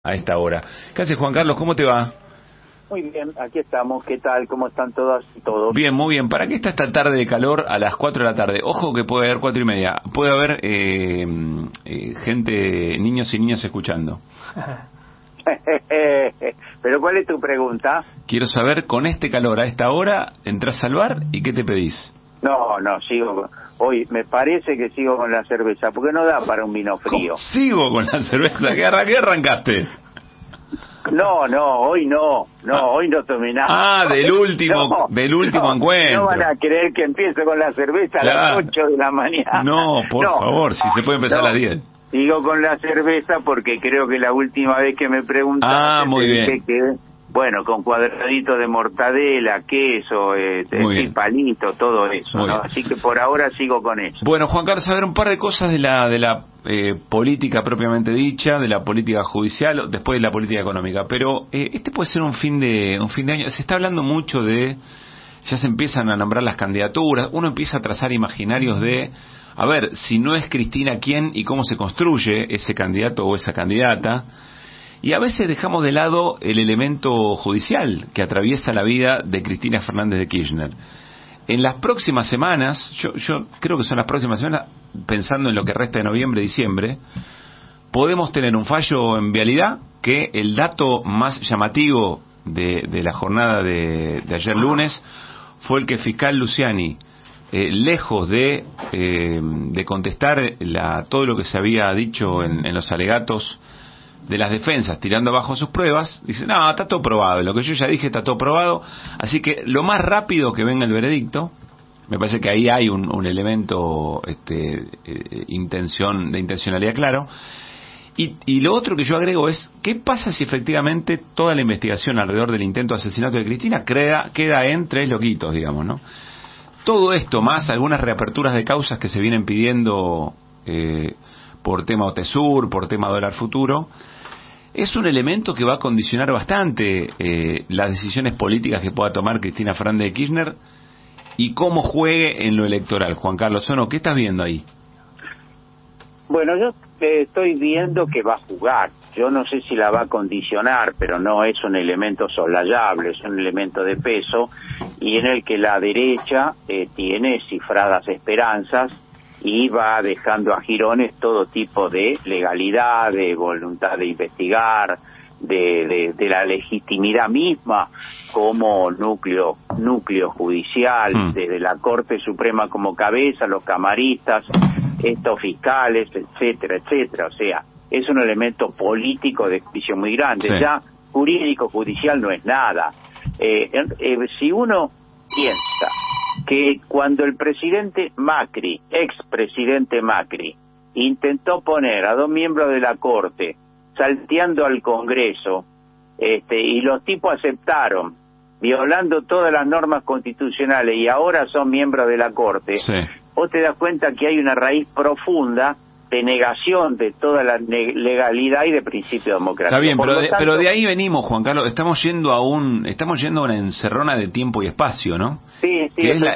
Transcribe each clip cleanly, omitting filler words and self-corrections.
A esta hora. ¿Qué haces, Juan Carlos? ¿Cómo te va? Muy bien, aquí estamos. ¿Qué tal? ¿Cómo están todas y todos? Bien, muy bien. ¿Para qué está esta tarde de calor a las 4 de la tarde? Ojo que puede haber 4:30. Puede haber gente, niños y niñas escuchando. Pero ¿cuál es tu pregunta? Quiero saber, con este calor a esta hora, ¿entras al bar y qué te pedís? No, sigo. Hoy me parece que sigo con la cerveza, porque no da para un vino frío. ¿Cómo sigo con la cerveza? ¿Qué arrancaste? No, hoy no. Hoy no tomé nada. Ah, del último encuentro. No van a creer que empiezo con la cerveza a las 8 de la mañana. No, por favor, si se puede empezar a las 10. Sigo con la cerveza porque creo que la última vez que me preguntaste muy bien. dije que, bueno, con cuadraditos de mortadela, queso, palito, todo eso, ¿no? Así que por ahora sigo con eso. Bueno, Juan Carlos, a ver un par de cosas de la política propiamente dicha, de la política judicial, después de la política económica. Pero este puede ser un fin de año. Se está hablando mucho ya se empiezan a nombrar las candidaturas, uno empieza a trazar imaginarios de, a ver, si no es Cristina, ¿quién y cómo se construye ese candidato o esa candidata? Y a veces dejamos de lado el elemento judicial que atraviesa la vida de Cristina Fernández de Kirchner. En las próximas semanas, yo creo que son las próximas semanas, pensando en lo que resta de noviembre, diciembre, podemos tener un fallo en vialidad, que el dato más llamativo de la jornada de ayer lunes fue el que el fiscal Luciani, lejos de contestar todo lo que se había dicho en los alegatos de las defensas, tirando abajo sus pruebas, dice, no, está todo probado, lo que yo ya dije está todo probado, así que lo más rápido que venga el veredicto, me parece que ahí hay un elemento de intencionalidad claro. Y lo otro que yo agrego es, ¿qué pasa si efectivamente toda la investigación alrededor del intento de asesinato de Cristina queda en 3 loquitos, digamos, ¿no? Todo esto, más algunas reaperturas de causas que se vienen pidiendo por tema OTESUR, por tema dólar futuro, es un elemento que va a condicionar bastante las decisiones políticas que pueda tomar Cristina Fernández de Kirchner y cómo juegue en lo electoral. Juan Carlos Sono, ¿qué estás viendo ahí? Bueno, yo estoy viendo que va a jugar. Yo no sé si la va a condicionar, pero no es un elemento soslayable, es un elemento de peso y en el que la derecha tiene cifradas esperanzas y va dejando a jirones todo tipo de legalidad, de voluntad de investigar, de la legitimidad misma como núcleo judicial, desde la Corte Suprema como cabeza, los camaristas, estos fiscales, etcétera. O sea, es un elemento político de juicio muy grande. Ya jurídico judicial no es nada. Si uno piensa que cuando el presidente Macri, expresidente Macri, intentó poner a 2 miembros de la Corte salteando al Congreso, y los tipos aceptaron, violando todas las normas constitucionales, y ahora son miembros de la Corte, vos te das cuenta que hay una raíz profunda de negación de toda la legalidad y de principio democrático. Está bien, pero de ahí venimos, Juan Carlos, estamos yendo a una encerrona de tiempo y espacio, ¿no? Sí, que es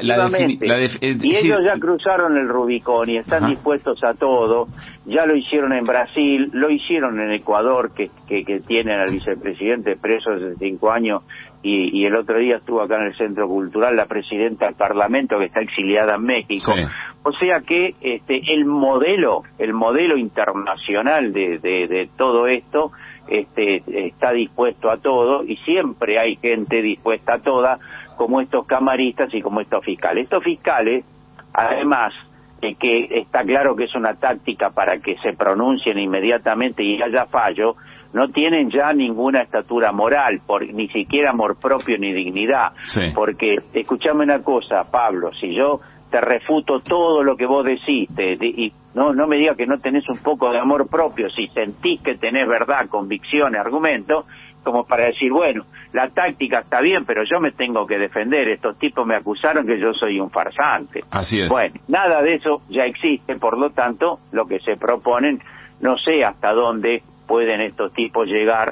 y ellos ya cruzaron el Rubicón y están dispuestos a todo. Ya lo hicieron en Brasil, lo hicieron en Ecuador, que tienen al vicepresidente preso hace 5 años, y el otro día estuvo acá en el Centro Cultural la presidenta del Parlamento que está exiliada en México. O sea que el modelo internacional de todo esto está dispuesto a todo, y siempre hay gente dispuesta a toda, como estos camaristas y como estos fiscales. Estos fiscales, además de que está claro que es una táctica para que se pronuncien inmediatamente y haya fallo, no tienen ya ninguna estatura moral, ni siquiera amor propio ni dignidad. Porque, escuchame una cosa, Pablo, si yo te refuto todo lo que vos decís, y no me digas que no tenés un poco de amor propio, si sentís que tenés verdad, convicción, argumento, como para decir, bueno, la táctica está bien, pero yo me tengo que defender, estos tipos me acusaron que yo soy un farsante. Así es. Bueno, nada de eso ya existe, por lo tanto, lo que se proponen, no sé hasta dónde pueden estos tipos llegar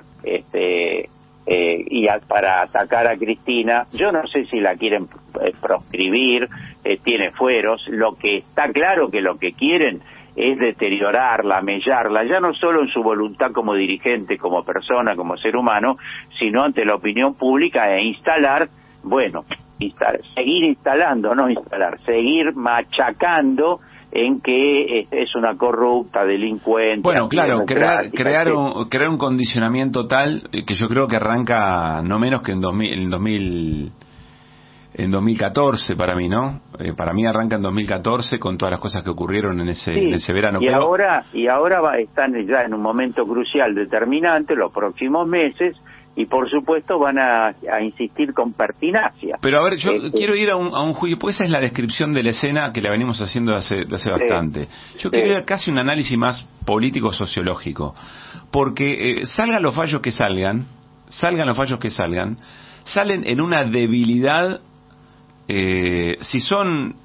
para atacar a Cristina. Yo no sé si la quieren proscribir, tiene fueros. Lo que está claro que lo que quieren es deteriorarla, mellarla, ya no solo en su voluntad como dirigente, como persona, como ser humano, sino ante la opinión pública, e instalar, bueno, seguir instalando, no instalar, seguir machacando en que es una corrupta, delincuente. Bueno, claro, crear un condicionamiento tal que yo creo que arranca no menos que en 2014 para mí, ¿no? Para mí arranca en 2014 con todas las cosas que ocurrieron en ese verano. Y ahora están ya en un momento crucial, determinante, los próximos meses, y por supuesto van a insistir con pertinacia. Pero a ver, yo quiero ir a un juicio, pues esa es la descripción de la escena que la venimos haciendo de hace bastante. Yo quiero ir a casi un análisis más político-sociológico, porque salgan los fallos que salgan, salen en una debilidad. Si son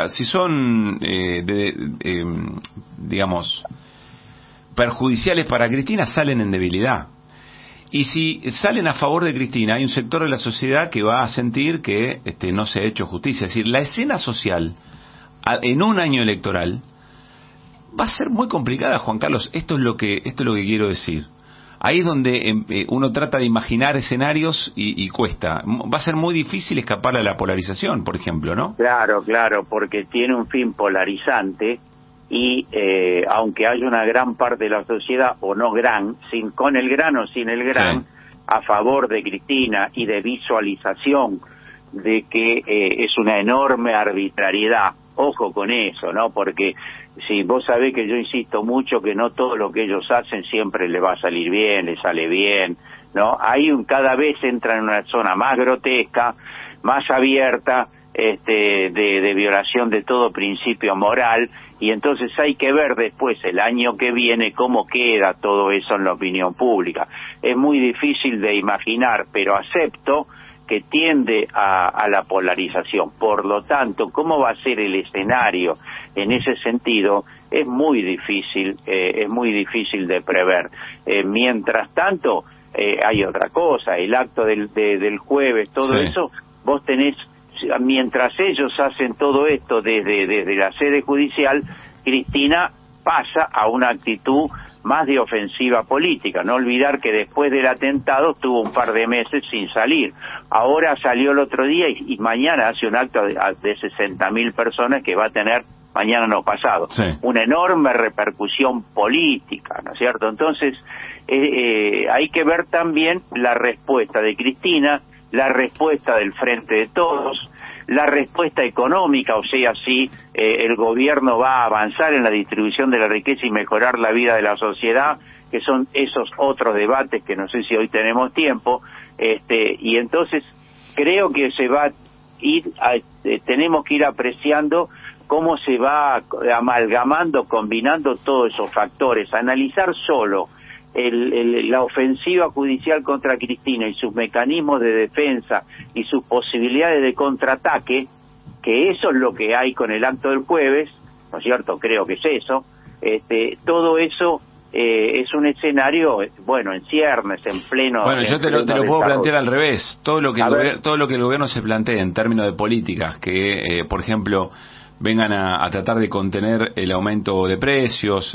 digamos perjudiciales para Cristina, salen en debilidad. Y si salen a favor de Cristina, hay un sector de la sociedad que va a sentir que no se ha hecho justicia. Es decir, la escena social en un año electoral va a ser muy complicada, Juan Carlos. Esto es lo que quiero decir. Ahí es donde uno trata de imaginar escenarios y cuesta. Va a ser muy difícil escapar a la polarización, por ejemplo, ¿no? Claro, porque tiene un fin polarizante y aunque haya una gran parte de la sociedad, o no gran, con el gran o sin el gran, a favor de Cristina y de visualización de que es una enorme arbitrariedad. Ojo con eso, ¿no? Porque si vos sabés que yo insisto mucho que no todo lo que ellos hacen siempre les va a salir bien, les sale bien, ¿no? Ahí cada vez entra en una zona más grotesca, más abierta, de violación de todo principio moral, y entonces hay que ver después el año que viene cómo queda todo eso en la opinión pública. Es muy difícil de imaginar, pero acepto que tiende a la polarización. Por lo tanto, ¿cómo va a ser el escenario en ese sentido? Es muy difícil de prever. Mientras tanto, hay otra cosa, el acto del jueves, todo eso, vos tenés, mientras ellos hacen todo esto desde la sede judicial, Cristina pasa a una actitud más de ofensiva política. No olvidar que después del atentado estuvo un par de meses sin salir. Ahora salió el otro día y mañana hace un acto de 60.000 personas que va a tener, mañana no pasado, una enorme repercusión política, ¿no es cierto? Entonces, hay que ver también la respuesta de Cristina, la respuesta del Frente de Todos, la respuesta económica, o sea, si el gobierno va a avanzar en la distribución de la riqueza y mejorar la vida de la sociedad, que son esos otros debates que no sé si hoy tenemos tiempo, y entonces creo que se va a ir, tenemos que ir apreciando cómo se va amalgamando, combinando todos esos factores, analizar solo la ofensiva judicial contra Cristina y sus mecanismos de defensa y sus posibilidades de contraataque, que eso es lo que hay con el acto del jueves, ¿no es cierto? Creo que es eso. Todo eso es un escenario, bueno, en ciernes, en pleno. Bueno, yo te lo puedo plantear al revés. Todo lo que el gobierno se plantea en términos de políticas, que por ejemplo vengan a tratar de contener el aumento de precios,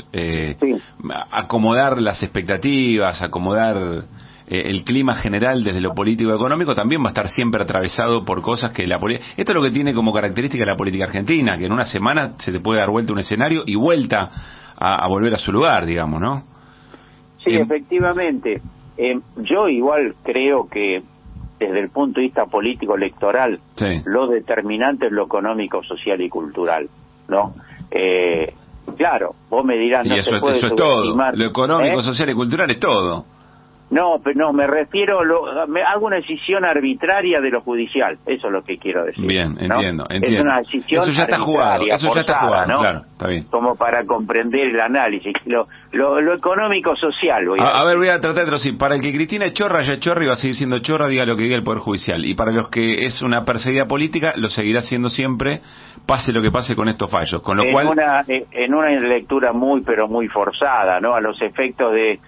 acomodar las expectativas, acomodar el clima general desde lo político-económico, también va a estar siempre atravesado por cosas que esto es lo que tiene como característica la política argentina, que en una semana se te puede dar vuelta un escenario y vuelta a volver a su lugar, digamos, ¿no? Sí, efectivamente. Yo igual creo que desde el punto de vista político electoral, lo determinante es lo económico, social y cultural, ¿no? Claro, vos me dirás, no se puede subestimar. Lo económico, social y cultural es todo. No, pero no, me refiero, hago una decisión arbitraria de lo judicial, eso es lo que quiero decir. Bien, ¿no? entiendo. Es una decisión eso ya está jugado, ¿no? Claro, está bien. Como para comprender el análisis, lo económico-social. A ver, voy a tratar de traducir. Para el que Cristina es chorra, ya es chorra y va a seguir siendo chorra, diga lo que diga el Poder Judicial. Y para los que es una perseguida política, lo seguirá siendo siempre, pase lo que pase con estos fallos. Con lo cual... En una lectura muy, pero muy forzada, ¿no? A los efectos de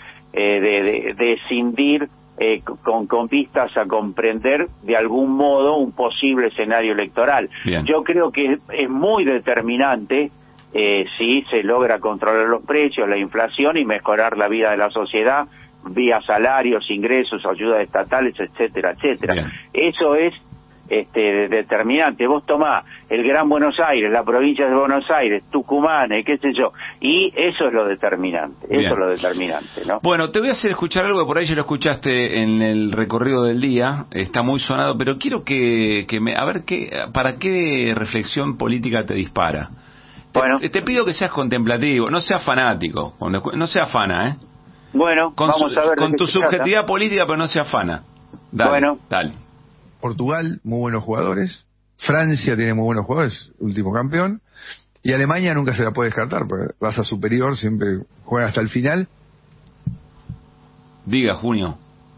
escindir con vistas a comprender de algún modo un posible escenario electoral. Bien. Yo creo que es muy determinante si se logra controlar los precios, la inflación y mejorar la vida de la sociedad vía salarios, ingresos, ayudas estatales, etcétera, etcétera. Bien. Eso es determinante. Vos tomás el Gran Buenos Aires, la provincia de Buenos Aires, Tucumán, qué sé yo, y eso es lo determinante. Bien. Eso es lo determinante, ¿no? Bueno, te voy a hacer escuchar algo que por ahí ya lo escuchaste en el recorrido del día, está muy sonado, pero quiero que a ver para qué reflexión política te dispara. Bueno. Te pido que seas contemplativo, no seas fanático, no seas fana, ¿eh? Bueno, vamos a ver con tu de qué se subjetividad trata. política, pero no seas fana. Dale, Bueno. dale. Portugal, muy buenos jugadores. Francia tiene muy buenos jugadores, último campeón. Y Alemania nunca se la puede descartar, porque raza superior, siempre juega hasta el final. Diga, Junio.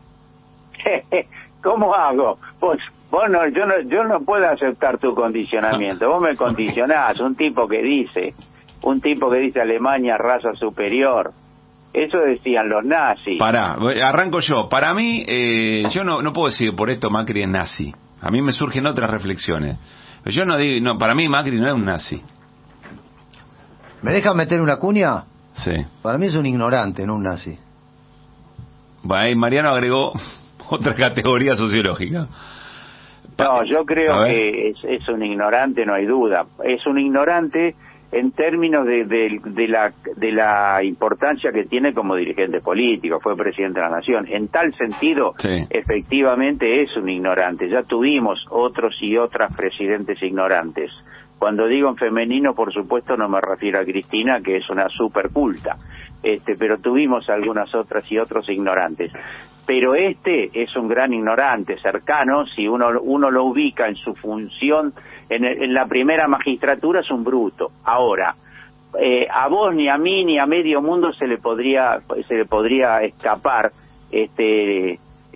¿Cómo hago? Vos no, yo no puedo aceptar tu condicionamiento. Vos me condicionás, un tipo que dice Alemania raza superior. Eso decían los nazis. Pará, arranco yo. Para mí, yo no puedo decir por esto Macri es nazi. A mí me surgen otras reflexiones. Pero yo no digo, no, para mí Macri no es un nazi. ¿Me dejan meter una cuña? Sí. Para mí es un ignorante, no un nazi. Bueno, ahí Mariano agregó otra categoría sociológica. No, yo creo que es un ignorante, no hay duda. Es un ignorante en términos de la importancia que tiene como dirigente político, fue presidente de la Nación. En tal sentido, sí, efectivamente es un ignorante. Ya tuvimos otros y otras presidentes ignorantes. Cuando digo en femenino, por supuesto, no me refiero a Cristina, que es una super culta, pero tuvimos algunas otras y otros ignorantes. Pero es un gran ignorante, cercano, si uno lo ubica en su función, en la primera magistratura es un bruto. Ahora, a vos, ni a mí, ni a medio mundo se le podría escapar que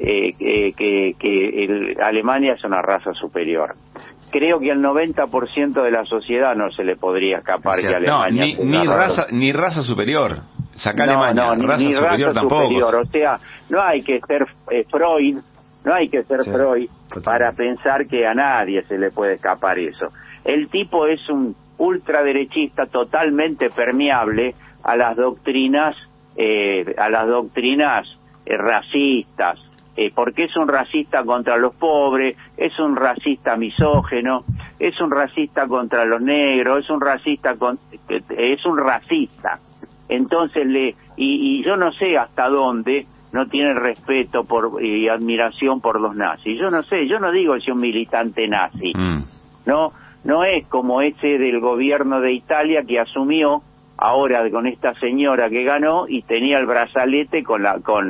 Alemania es una raza superior. Creo que al 90% de la sociedad no se le podría escapar que Alemania ni raza superior. Saca no, Alemania, ni raza superior raza tampoco. Superior. O sea, no hay que ser Freud, Freud para pensar que a nadie se le puede escapar eso. El tipo es un ultraderechista totalmente permeable a las doctrinas racistas, porque es un racista contra los pobres, es un racista misógeno, es un racista contra los negros, es un racista. Entonces y yo no sé hasta dónde no tiene respeto y admiración por los nazis. Yo no sé, yo no digo que sea un militante nazi. No es como ese del gobierno de Italia que asumió ahora con esta señora que ganó y tenía el brazalete con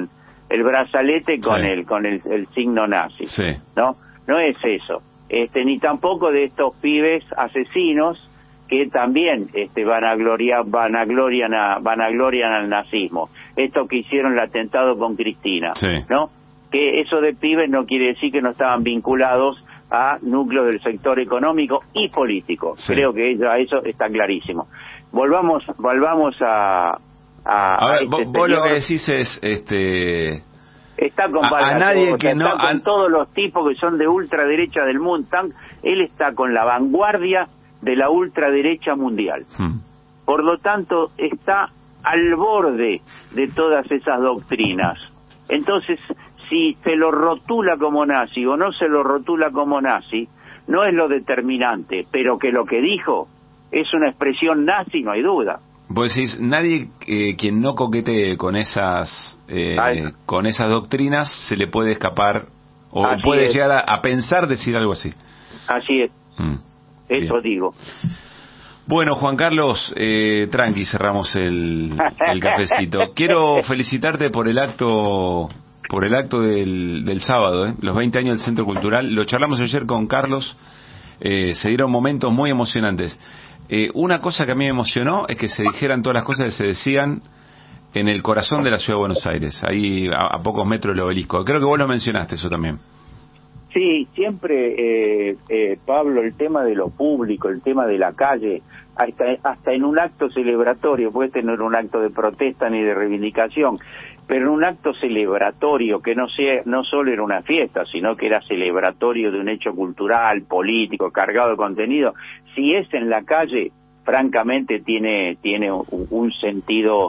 el signo nazi. Sí. No es eso. Ni tampoco de estos pibes asesinos que también vanaglorian al nazismo. Esto que hicieron el atentado con Cristina, sí, ¿no? Que eso de pibes no quiere decir que no estaban vinculados a núcleos del sector económico y político. Sí. Creo que eso está clarísimo. Volvamos a ver, vos lo que decís es está con a nadie que no con todos los tipos que son de ultraderecha del mundo. Él está con la vanguardia de la ultraderecha mundial. Por lo tanto, está al borde de todas esas doctrinas. Entonces, si se lo rotula como nazi o no se lo rotula como nazi, no es lo determinante, pero que lo que dijo es una expresión nazi, no hay duda. Vos decís, nadie quien no coquetee con esas doctrinas se le puede escapar o Así puede es. llegar a pensar decir algo así. Así es. Eso Bien. digo. Bueno, Juan Carlos, tranqui, cerramos el cafecito. Quiero felicitarte por el acto del sábado, los 20 años del Centro Cultural. Lo charlamos ayer con Carlos, se dieron momentos muy emocionantes. Una cosa que a mí me emocionó es que se dijeran todas las cosas que se decían en el corazón de la ciudad de Buenos Aires, ahí a pocos metros del obelisco. Creo que vos lo mencionaste eso también. Sí, siempre, Pablo, el tema de lo público, el tema de la calle, hasta en un acto celebratorio, puede tener un acto de protesta ni de reivindicación, pero en un acto celebratorio que no solo era una fiesta, sino que era celebratorio de un hecho cultural, político, cargado de contenido, si es en la calle, francamente tiene un sentido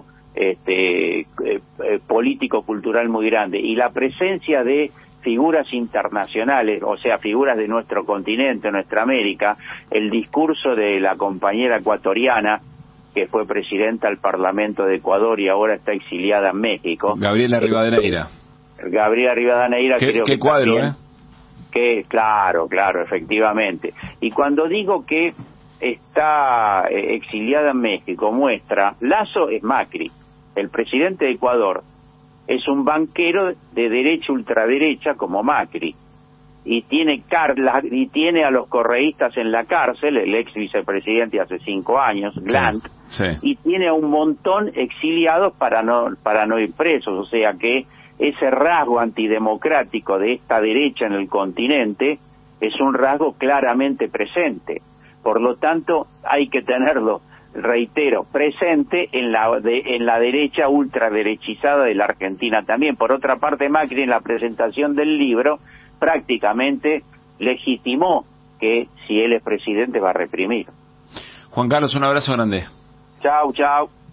político-cultural muy grande. Y la presencia de figuras internacionales, o sea, figuras de nuestro continente, nuestra América, el discurso de la compañera ecuatoriana, que fue presidenta del Parlamento de Ecuador y ahora está exiliada en México. Gabriela Rivadeneira. Gabriela Rivadeneira, creo qué cuadro, también, claro, efectivamente. Y cuando digo que está exiliada en México, muestra, Lasso es Macri, el presidente de Ecuador es un banquero de derecha ultraderecha como Macri, y tiene a los correístas en la cárcel, el ex vicepresidente hace 5 años, Glant, y tiene a un montón exiliados para no ir presos, o sea que ese rasgo antidemocrático de esta derecha en el continente es un rasgo claramente presente. Por lo tanto, hay que tenerlo, reitero, presente en la derecha ultraderechizada de la Argentina también. Por otra parte, Macri, en la presentación del libro, prácticamente legitimó que si él es presidente va a reprimir. Juan Carlos, un abrazo grande. Chau.